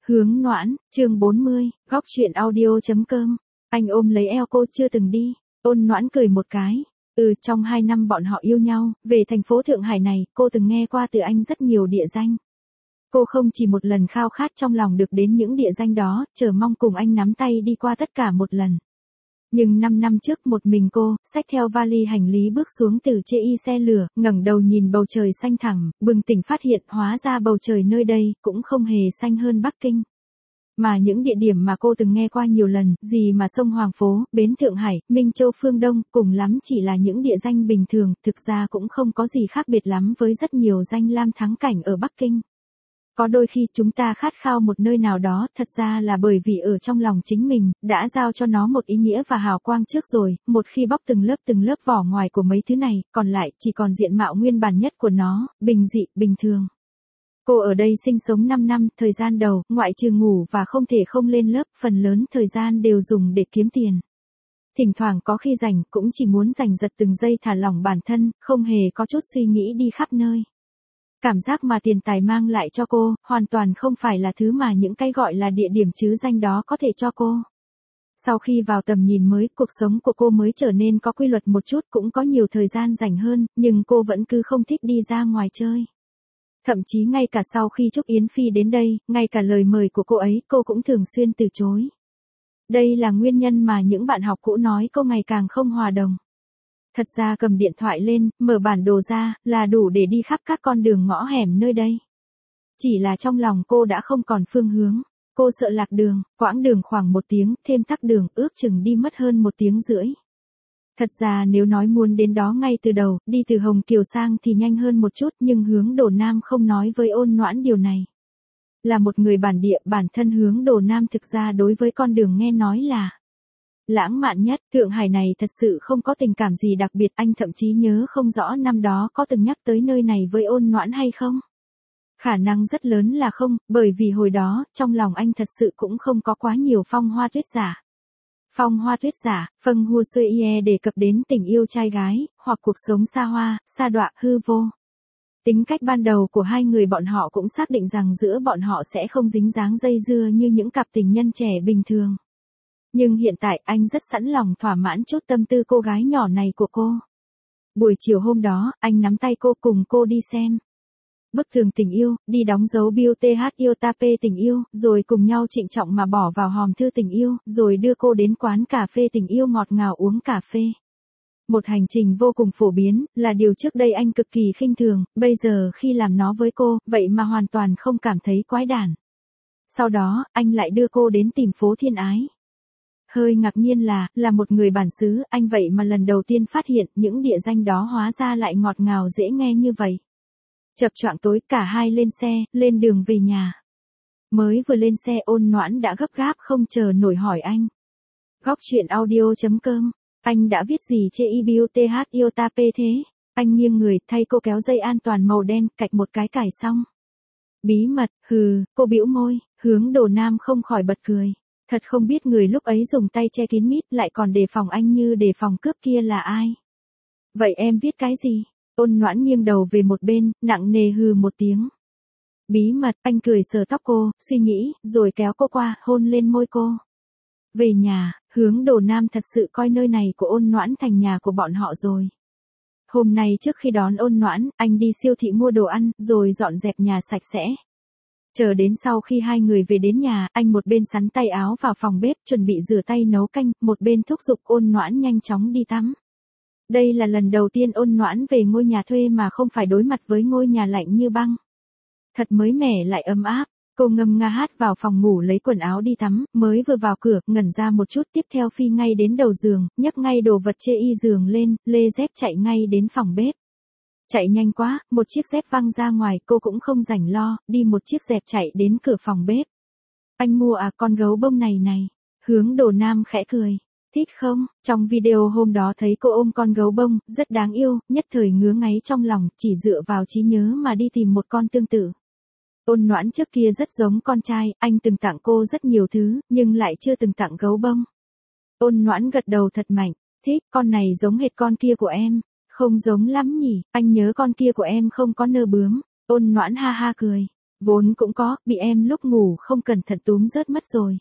Hướng Noãn, chương 40, góc chuyện audio.com. Anh ôm lấy eo cô chưa từng đi. Ôn Noãn cười một cái. Trong 2 năm bọn họ yêu nhau, về thành phố Thượng Hải này, cô từng nghe qua từ anh rất nhiều địa danh. Cô không chỉ một lần khao khát trong lòng được đến những địa danh đó, chờ mong cùng anh nắm tay đi qua tất cả một lần. Nhưng 5 năm trước một mình cô, xách theo vali hành lý bước xuống từ chê y xe lửa, ngẩng đầu nhìn bầu trời xanh thẳm, bừng tỉnh phát hiện hóa ra bầu trời nơi đây cũng không hề xanh hơn Bắc Kinh. Mà những địa điểm mà cô từng nghe qua nhiều lần, gì mà sông Hoàng Phố, Bến Thượng Hải, Minh Châu Phương Đông, cùng lắm chỉ là những địa danh bình thường, thực ra cũng không có gì khác biệt lắm với rất nhiều danh lam thắng cảnh ở Bắc Kinh. Có đôi khi chúng ta khát khao một nơi nào đó, thật ra là bởi vì ở trong lòng chính mình, đã giao cho nó một ý nghĩa và hào quang trước rồi, một khi bóc từng lớp vỏ ngoài của mấy thứ này, còn lại chỉ còn diện mạo nguyên bản nhất của nó, bình dị, bình thường. Cô ở đây sinh sống 5 năm, thời gian đầu, ngoại trừ ngủ và không thể không lên lớp, phần lớn thời gian đều dùng để kiếm tiền. Thỉnh thoảng có khi rảnh, cũng chỉ muốn giành giật từng giây thả lỏng bản thân, không hề có chút suy nghĩ đi khắp nơi. Cảm giác mà tiền tài mang lại cho cô, hoàn toàn không phải là thứ mà những cái gọi là địa điểm chứ danh đó có thể cho cô. Sau khi vào tầm nhìn mới, cuộc sống của cô mới trở nên có quy luật một chút, cũng có nhiều thời gian rảnh hơn, nhưng cô vẫn cứ không thích đi ra ngoài chơi. Thậm chí ngay cả sau khi Trúc Yến Phi đến đây, ngay cả lời mời của cô ấy, cô cũng thường xuyên từ chối. Đây là nguyên nhân mà những bạn học cũ nói cô ngày càng không hòa đồng. Thật ra cầm điện thoại lên, mở bản đồ ra, là đủ để đi khắp các con đường ngõ hẻm nơi đây. Chỉ là trong lòng cô đã không còn phương hướng. Cô sợ lạc đường, quãng đường khoảng 1 tiếng, thêm tắc đường, ước chừng đi mất hơn 1 tiếng rưỡi. Thật ra nếu nói muốn đến đó ngay từ đầu, đi từ Hồng Kiều sang thì nhanh hơn một chút, nhưng Hướng Đồ Nam không nói với Ôn Noãn điều này. Là một người bản địa, bản thân Hướng Đồ Nam thực ra đối với con đường nghe nói là lãng mạn nhất. Thượng Hải này thật sự không có tình cảm gì đặc biệt, anh thậm chí nhớ không rõ năm đó có từng nhắc tới nơi này với Ôn Noãn hay không. Khả năng rất lớn là không, bởi vì hồi đó, trong lòng anh thật sự cũng không có quá nhiều phong hoa tuyết giả. Phong hoa tuyết giả, Phân Hua Xuê Ye đề cập đến tình yêu trai gái, hoặc cuộc sống xa hoa, sa đọa, hư vô. Tính cách ban đầu của hai người bọn họ cũng xác định rằng giữa bọn họ sẽ không dính dáng dây dưa như những cặp tình nhân trẻ bình thường. Nhưng hiện tại anh rất sẵn lòng thỏa mãn chút tâm tư cô gái nhỏ này của cô. Buổi chiều hôm đó, anh nắm tay cô cùng cô đi xem Bức tường tình yêu, đi đóng dấu biêu TH yêu tape tình yêu, rồi cùng nhau trịnh trọng mà bỏ vào hòm thư tình yêu, rồi đưa cô đến quán cà phê tình yêu ngọt ngào uống cà phê. Một hành trình vô cùng phổ biến, là điều trước đây anh cực kỳ khinh thường, bây giờ khi làm nó với cô, vậy mà hoàn toàn không cảm thấy quái đản. Sau đó, anh lại đưa cô đến tìm phố Thiên Ái. Hơi ngạc nhiên là một người bản xứ, anh vậy mà lần đầu tiên phát hiện những địa danh đó hóa ra lại ngọt ngào dễ nghe như vậy. Chập choạng tối, cả hai lên xe, lên đường về nhà. Mới vừa lên xe Ôn Noãn đã gấp gáp không chờ nổi hỏi anh. Góc chuyện audio.com, anh đã viết gì chê y biêu TH yêu tape thế? Anh nghiêng người, thay cô kéo dây an toàn màu đen, cạch một cái cài xong. Bí mật, cô bĩu môi, Hướng Đồ Nam không khỏi bật cười. Thật không biết người lúc ấy dùng tay che kín mít lại còn đề phòng anh như đề phòng cướp kia là ai. Vậy em viết cái gì? Ôn Noãn nghiêng đầu về một bên, nặng nề hừ một tiếng. Bí mật, anh cười sờ tóc cô, suy nghĩ, rồi kéo cô qua, hôn lên môi cô. Về nhà, Hướng Đồ Nam thật sự coi nơi này của Ôn Noãn thành nhà của bọn họ rồi. Hôm nay trước khi đón Ôn Noãn, anh đi siêu thị mua đồ ăn, rồi dọn dẹp nhà sạch sẽ. Chờ đến sau khi hai người về đến nhà, anh một bên sắn tay áo vào phòng bếp chuẩn bị rửa tay nấu canh, một bên thúc giục Ôn Noãn nhanh chóng đi tắm. Đây là lần đầu tiên Ôn Noãn về ngôi nhà thuê mà không phải đối mặt với ngôi nhà lạnh như băng. Thật mới mẻ lại ấm áp, cô ngâm nga hát vào phòng ngủ lấy quần áo đi tắm, mới vừa vào cửa, ngẩn ra một chút tiếp theo phi ngay đến đầu giường, nhấc ngay đồ vật chê y giường lên, lê dép chạy ngay đến phòng bếp. Chạy nhanh quá, một chiếc dép văng ra ngoài, cô cũng không rảnh lo, đi một chiếc dẹp chạy đến cửa phòng bếp. Anh mua à, con gấu bông này này. Hướng Đồ Nam khẽ cười. Thích không? Trong video hôm đó thấy cô ôm con gấu bông, rất đáng yêu, nhất thời ngứa ngáy trong lòng, chỉ dựa vào trí nhớ mà đi tìm một con tương tự. Ôn Noãn trước kia rất giống con trai, anh từng tặng cô rất nhiều thứ, nhưng lại chưa từng tặng gấu bông. Ôn Noãn gật đầu thật mạnh. Thích, con này giống hệt con kia của em. Không giống lắm nhỉ, anh nhớ con kia của em không có nơ bướm. Ôn Noãn ha ha cười. Vốn cũng có, bị em lúc ngủ không cẩn thận túm rớt mất rồi.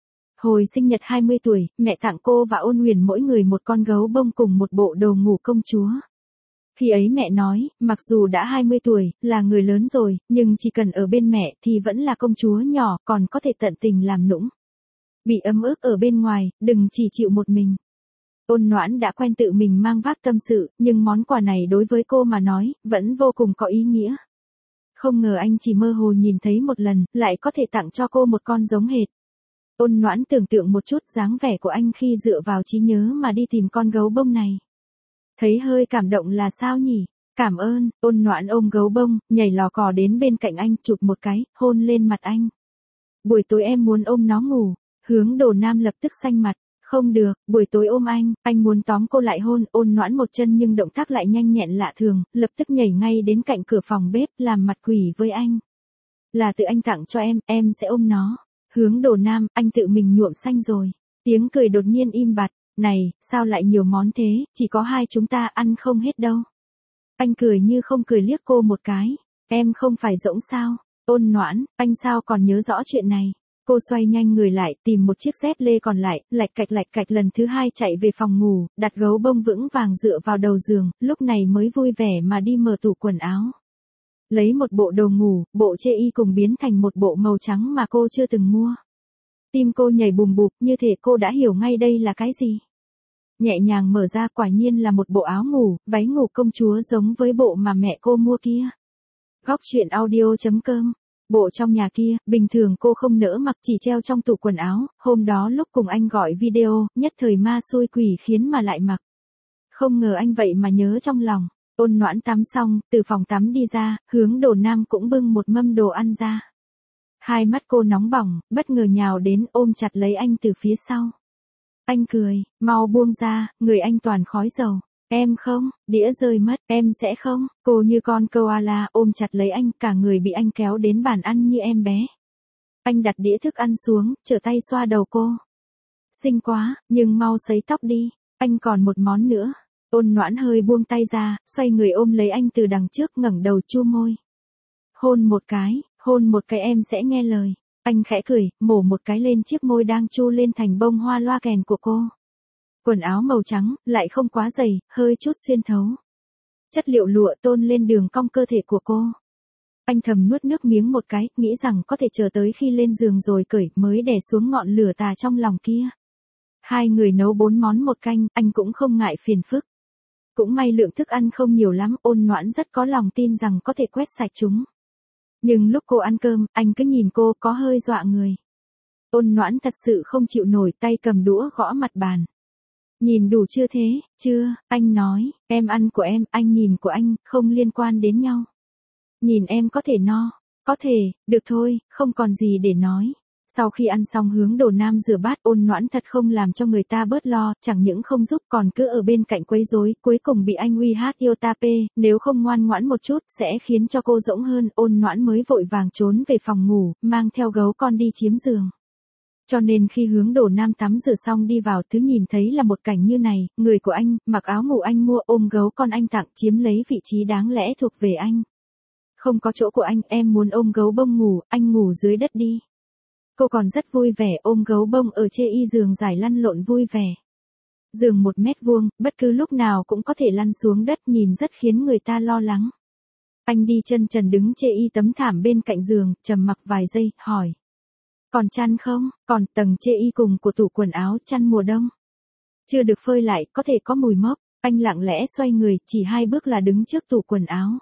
Hồi sinh nhật 20 tuổi, mẹ tặng cô và Ôn Huyền mỗi người một con gấu bông cùng một bộ đồ ngủ công chúa. Khi ấy mẹ nói, mặc dù đã 20 tuổi, là người lớn rồi, nhưng chỉ cần ở bên mẹ thì vẫn là công chúa nhỏ, còn có thể tận tình làm nũng. Bị ấm ức ở bên ngoài, đừng chỉ chịu một mình. Ôn Noãn đã quen tự mình mang vác tâm sự, nhưng món quà này đối với cô mà nói, vẫn vô cùng có ý nghĩa. Không ngờ anh chỉ mơ hồ nhìn thấy một lần, lại có thể tặng cho cô một con giống hệt. Ôn Noãn tưởng tượng một chút dáng vẻ của anh khi dựa vào trí nhớ mà đi tìm con gấu bông này. Thấy hơi cảm động là sao nhỉ? Cảm ơn. Ôn Noãn ôm gấu bông, nhảy lò cò đến bên cạnh anh, chụp một cái, hôn lên mặt anh. Buổi tối em muốn ôm nó ngủ. Hướng Đồ Nam lập tức xanh mặt. Không được, buổi tối ôm anh muốn tóm cô lại hôn. Ôn Noãn một chân nhưng động tác lại nhanh nhẹn lạ thường, lập tức nhảy ngay đến cạnh cửa phòng bếp, làm mặt quỷ với anh. Là tự anh tặng cho em sẽ ôm nó. Hướng Đồ Nam, anh tự mình nhuộm xanh rồi. Tiếng cười đột nhiên im bặt. Này, sao lại nhiều món thế, chỉ có hai chúng ta ăn không hết đâu. Anh cười như không cười liếc cô một cái. Em không phải rỗng sao? Ôn Noãn, anh sao còn nhớ rõ chuyện này? Cô xoay nhanh người lại, tìm một chiếc dép lê còn lại, lạch cạch lần thứ hai chạy về phòng ngủ, đặt gấu bông vững vàng dựa vào đầu giường, lúc này mới vui vẻ mà đi mở tủ quần áo. Lấy một bộ đồ ngủ, bộ chê y cùng biến thành một bộ màu trắng mà cô chưa từng mua. Tim cô nhảy bùm bụp, như thể cô đã hiểu ngay đây là cái gì. Nhẹ nhàng mở ra, quả nhiên là một bộ áo ngủ, váy ngủ công chúa giống với bộ mà mẹ cô mua kia. Góc truyện audio.com. Bộ trong nhà kia, bình thường cô không nỡ mặc, chỉ treo trong tủ quần áo, hôm đó lúc cùng anh gọi video, nhất thời ma xui quỷ khiến mà lại mặc. Không ngờ anh vậy mà nhớ trong lòng. Ôn Noãn tắm xong, từ phòng tắm đi ra, Hướng Đồ Nam cũng bưng một mâm đồ ăn ra. Hai mắt cô nóng bỏng, bất ngờ nhào đến ôm chặt lấy anh từ phía sau. Anh cười, mau buông ra, người anh toàn khói dầu. Em không, đĩa rơi mất, em sẽ không. Cô như con koala ôm chặt lấy anh, cả người bị anh kéo đến bàn ăn như em bé. Anh đặt đĩa thức ăn xuống, trở tay xoa đầu cô. Xinh quá, nhưng mau sấy tóc đi, anh còn một món nữa. Ôn Noãn hơi buông tay ra, xoay người ôm lấy anh từ đằng trước, ngẩng đầu chu môi. Hôn một cái em sẽ nghe lời. Anh khẽ cười, mổ một cái lên chiếc môi đang chu lên thành bông hoa loa kèn của cô. Quần áo màu trắng, lại không quá dày, hơi chút xuyên thấu. Chất liệu lụa tôn lên đường cong cơ thể của cô. Anh thầm nuốt nước miếng một cái, nghĩ rằng có thể chờ tới khi lên giường rồi cởi mới đè xuống ngọn lửa tà trong lòng kia. Hai người nấu 4 món một canh, anh cũng không ngại phiền phức. Cũng may lượng thức ăn không nhiều lắm, Ôn Noãn rất có lòng tin rằng có thể quét sạch chúng. Nhưng lúc cô ăn cơm, anh cứ nhìn cô có hơi dọa người. Ôn Noãn thật sự không chịu nổi, tay cầm đũa gõ mặt bàn. Nhìn đủ chưa thế? Chưa, anh nói, em ăn của em, anh nhìn của anh, không liên quan đến nhau. Nhìn em có thể no, có thể, được thôi, không còn gì để nói. Sau khi ăn xong Hướng Đồ Nam rửa bát, Ôn Noãn thật không làm cho người ta bớt lo, chẳng những không giúp còn cứ ở bên cạnh quấy rối, cuối cùng bị anh uy hát yêu ta pê, nếu không ngoan ngoãn một chút sẽ khiến cho cô rỗng hơn. Ôn Noãn mới vội vàng trốn về phòng ngủ, mang theo gấu con đi chiếm giường. Cho nên khi Hướng Đồ Nam tắm rửa xong đi vào, thứ nhìn thấy là một cảnh như này, người của anh, mặc áo ngủ anh mua, ôm gấu con anh tặng, chiếm lấy vị trí đáng lẽ thuộc về anh. Không có chỗ của anh, em muốn ôm gấu bông ngủ, anh ngủ dưới đất đi. Cô còn rất vui vẻ ôm gấu bông ở chê y giường dài lăn lộn vui vẻ. Giường 1 mét vuông, bất cứ lúc nào cũng có thể lăn xuống đất, nhìn rất khiến người ta lo lắng. Anh đi chân trần đứng chê y tấm thảm bên cạnh giường, trầm mặc vài giây, hỏi. Còn chăn không? Còn tầng chê y cùng của tủ quần áo, chăn mùa đông. Chưa được phơi lại, có thể có mùi mốc. Anh lặng lẽ xoay người, chỉ 2 bước là đứng trước tủ quần áo.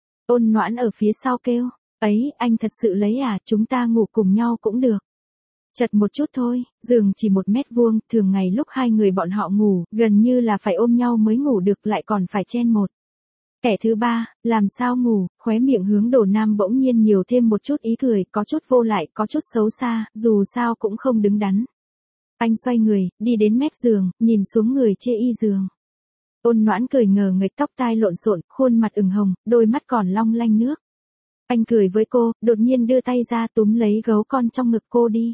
Ôn Noãn ở phía sau kêu. Ấy, anh thật sự lấy à, chúng ta ngủ cùng nhau cũng được. Chật một chút thôi, giường chỉ 1 mét vuông, thường ngày lúc hai người bọn họ ngủ, gần như là phải ôm nhau mới ngủ được, lại còn phải chen một. Kẻ thứ ba, làm sao ngủ, khóe miệng Hướng Đồ Nam bỗng nhiên nhiều thêm một chút ý cười, có chút vô lại, có chút xấu xa, dù sao cũng không đứng đắn. Anh xoay người, đi đến mép giường, nhìn xuống người chê y giường. Ôn Noãn cười ngờ nghệch, tóc tai lộn xộn, khuôn mặt ửng hồng, đôi mắt còn long lanh nước. Anh cười với cô, đột nhiên đưa tay ra túm lấy gấu con trong ngực cô đi.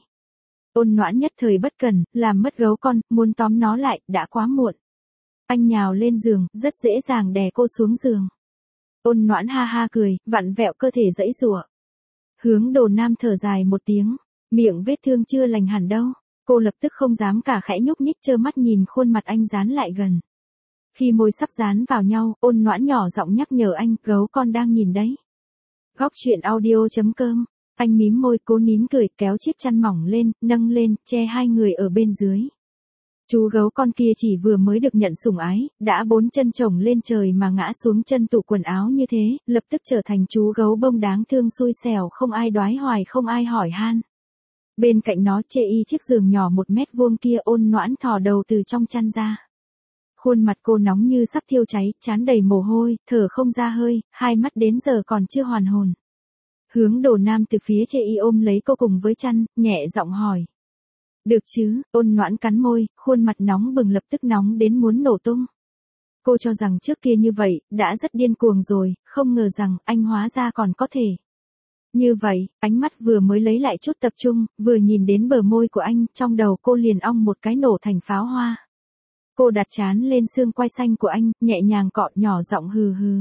Ôn Noãn nhất thời bất cẩn, làm mất gấu con, muốn tóm nó lại, đã quá muộn. Anh nhào lên giường, rất dễ dàng đè cô xuống giường. Ôn Noãn ha ha cười, vặn vẹo cơ thể giãy giụa. Hướng Đồ Nam thở dài một tiếng, miệng vết thương chưa lành hẳn đâu. Cô lập tức không dám cả khẽ nhúc nhích, trơ mắt nhìn khuôn mặt anh dán lại gần. Khi môi sắp dán vào nhau, Ôn Noãn nhỏ giọng nhắc nhở anh, gấu con đang nhìn đấy. Góc truyện audio.com. Anh mím môi cố nín cười, kéo chiếc chăn mỏng lên, nâng lên, che hai người ở bên dưới. Chú gấu con kia chỉ vừa mới được nhận sủng ái, đã 4 chân chồng lên trời mà ngã xuống chân tủ quần áo như thế, lập tức trở thành chú gấu bông đáng thương xui xẻo, không ai đoái hoài, không ai hỏi han. Bên cạnh nó chê y chiếc giường nhỏ 1 mét vuông kia, Ôn Noãn thò đầu từ trong chăn ra. Khuôn mặt cô nóng như sắp thiêu cháy, trán đầy mồ hôi, thở không ra hơi, hai mắt đến giờ còn chưa hoàn hồn. Hướng Đồ Nam từ phía chê y ôm lấy cô cùng với chăn, nhẹ giọng hỏi. Được chứ, Ôn Noãn cắn môi, khuôn mặt nóng bừng lập tức nóng đến muốn nổ tung. Cô cho rằng trước kia như vậy, đã rất điên cuồng rồi, không ngờ rằng anh hóa ra còn có thể. Như vậy, ánh mắt vừa mới lấy lại chút tập trung, vừa nhìn đến bờ môi của anh, trong đầu cô liền ong một cái nổ thành pháo hoa. Cô đặt trán lên xương quai xanh của anh, nhẹ nhàng cọ, nhỏ giọng hừ hừ.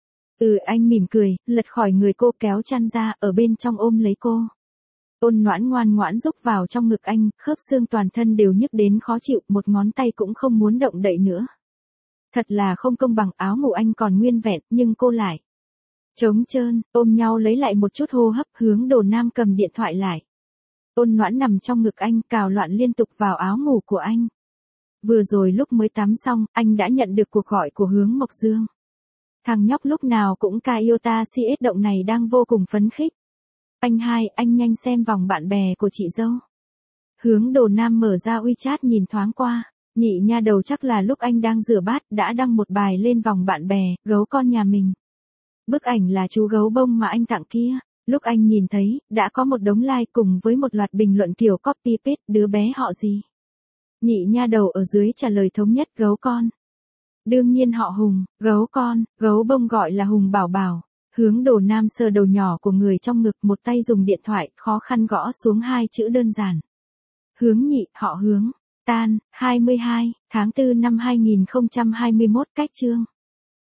Anh mỉm cười, lật khỏi người cô, kéo chăn ra, ở bên trong ôm lấy cô. Ôn Noãn ngoan ngoãn rúc vào trong ngực anh, khớp xương toàn thân đều nhức đến khó chịu, một ngón tay cũng không muốn động đậy nữa. Thật là không công bằng, áo ngủ anh còn nguyên vẹn, nhưng cô lại trống trơn, ôm nhau lấy lại một chút hô hấp. Hướng Đồ Nam cầm điện thoại lại. Ôn Noãn nằm trong ngực anh, cào loạn liên tục vào áo ngủ của anh. Vừa rồi lúc mới tắm xong, anh đã nhận được cuộc gọi của Hướng Mộc Dương. Thằng nhóc lúc nào cũng ca yêu ta si ết động này đang vô cùng phấn khích. Anh hai, anh nhanh xem vòng bạn bè của chị dâu. Hướng Đồ Nam mở ra WeChat nhìn thoáng qua, nhị nha đầu chắc là lúc anh đang rửa bát đã đăng một bài lên vòng bạn bè, gấu con nhà mình. Bức ảnh là chú gấu bông mà anh tặng kia. Lúc anh nhìn thấy, đã có một đống like cùng với một loạt bình luận kiểu copy paste, đứa bé họ gì. Nhị nha đầu ở dưới trả lời thống nhất, gấu con. Đương nhiên họ Hùng, gấu con, gấu bông gọi là Hùng Bảo Bảo. Hướng Đồ Nam sờ đầu nhỏ của người trong ngực, một tay dùng điện thoại, khó khăn gõ xuống 2 chữ đơn giản. Hướng nhị, họ Hướng, tan, 22, tháng 4 năm 2021, cách chương.